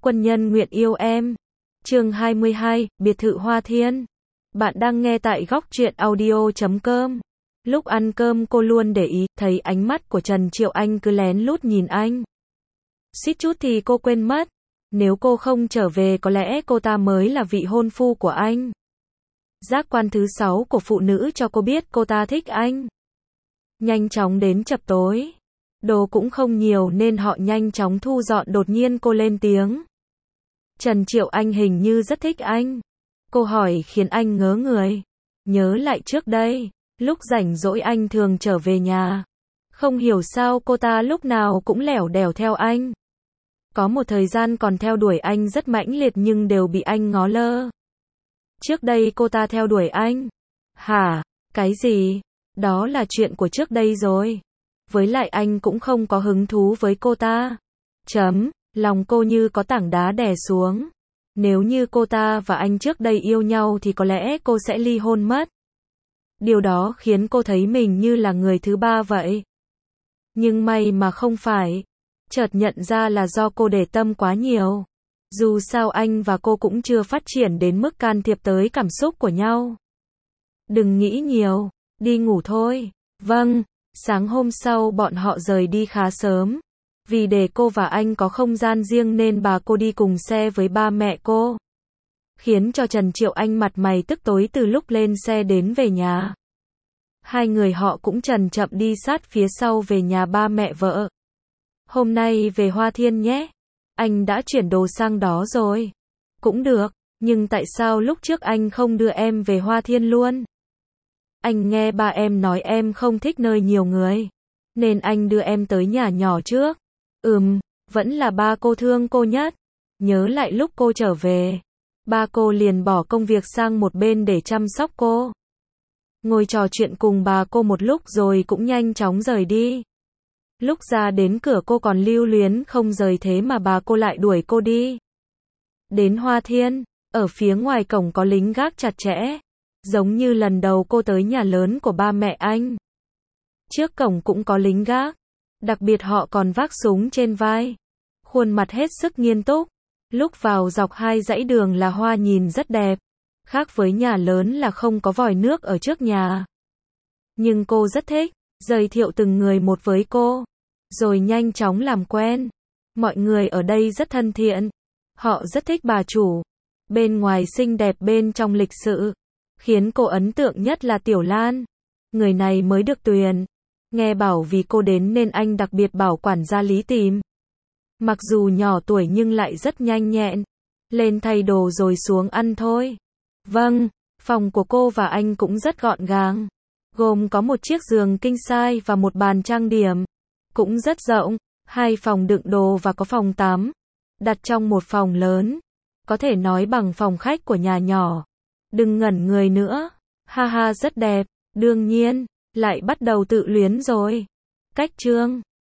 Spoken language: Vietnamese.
Quân nhân nguyện yêu em. Chương 22, biệt thự Hoa Thiên. Bạn đang nghe tại góc truyện audio.com. Lúc ăn cơm cô luôn để ý, thấy ánh mắt của Trần Triệu Anh cứ lén lút nhìn anh. Suýt chút thì cô quên mất. Nếu cô không trở về có lẽ cô ta mới là vị hôn phu của anh. Giác quan thứ 6 của phụ nữ cho cô biết cô ta thích anh. Nhanh chóng đến chập tối. Đồ cũng không nhiều nên họ nhanh chóng thu dọn. Đột nhiên cô lên tiếng. Trần Triệu Anh hình như rất thích anh. Cô hỏi khiến anh ngớ người. Nhớ lại trước đây, lúc rảnh rỗi anh thường trở về nhà. Không hiểu sao cô ta lúc nào cũng lẻo đẻo theo anh. Có một thời gian còn theo đuổi anh rất mãnh liệt nhưng đều bị anh ngó lơ. Trước đây cô ta theo đuổi anh. Hả? Cái gì? Đó là chuyện của trước đây rồi. Với lại anh cũng không có hứng thú với cô ta. Lòng cô như có tảng đá đè xuống. Nếu như cô ta và anh trước đây yêu nhau thì có lẽ cô sẽ ly hôn mất. Điều đó khiến cô thấy mình như là người thứ ba vậy. Nhưng may mà không phải. Chợt nhận ra là do cô để tâm quá nhiều. Dù sao anh và cô cũng chưa phát triển đến mức can thiệp tới cảm xúc của nhau. Đừng nghĩ nhiều, đi ngủ thôi. Vâng, sáng hôm sau bọn họ rời đi khá sớm. Vì để cô và anh có không gian riêng nên bà cô đi cùng xe với ba mẹ cô. Khiến cho Trần Triệu Anh mặt mày tức tối từ lúc lên xe đến về nhà. Hai người họ cũng chậm chậm đi sát phía sau về nhà ba mẹ vợ. Hôm nay về Hoa Thiên nhé. Anh đã chuyển đồ sang đó rồi. Cũng được, nhưng tại sao lúc trước anh không đưa em về Hoa Thiên luôn? Anh nghe ba em nói em không thích nơi nhiều người. Nên anh đưa em tới nhà nhỏ trước. Vẫn là ba cô thương cô nhất. Nhớ lại lúc cô trở về, ba cô liền bỏ công việc sang một bên để chăm sóc cô. Ngồi trò chuyện cùng bà cô một lúc rồi cũng nhanh chóng rời đi. Lúc ra đến cửa cô còn lưu luyến không rời thế mà bà cô lại đuổi cô đi. Đến Hoa Thiên, ở phía ngoài cổng có lính gác chặt chẽ. Giống như lần đầu cô tới nhà lớn của ba mẹ anh. Trước cổng cũng có lính gác. Đặc biệt họ còn vác súng trên vai. Khuôn mặt hết sức nghiêm túc. Lúc vào dọc hai dãy đường là hoa nhìn rất đẹp. Khác với nhà lớn là không có vòi nước ở trước nhà. Nhưng cô rất thích, giới thiệu từng người một với cô. Rồi nhanh chóng làm quen. Mọi người ở đây rất thân thiện. Họ rất thích bà chủ. Bên ngoài xinh đẹp bên trong lịch sự. Khiến cô ấn tượng nhất là Tiểu Lan. Người này mới được tuyển. Nghe bảo vì cô đến nên anh đặc biệt bảo quản gia Lý tìm. Mặc dù nhỏ tuổi nhưng lại rất nhanh nhẹn. Lên thay đồ rồi xuống ăn thôi. Vâng, phòng của cô và anh cũng rất gọn gàng. Gồm có một chiếc giường king size và một bàn trang điểm. Cũng rất rộng, 2 phòng đựng đồ và có phòng tắm. Đặt trong một phòng lớn. Có thể nói bằng phòng khách của nhà nhỏ. Đừng ngẩn người nữa. Ha ha rất đẹp, đương nhiên. Lại bắt đầu tự luyến rồi. Cách chương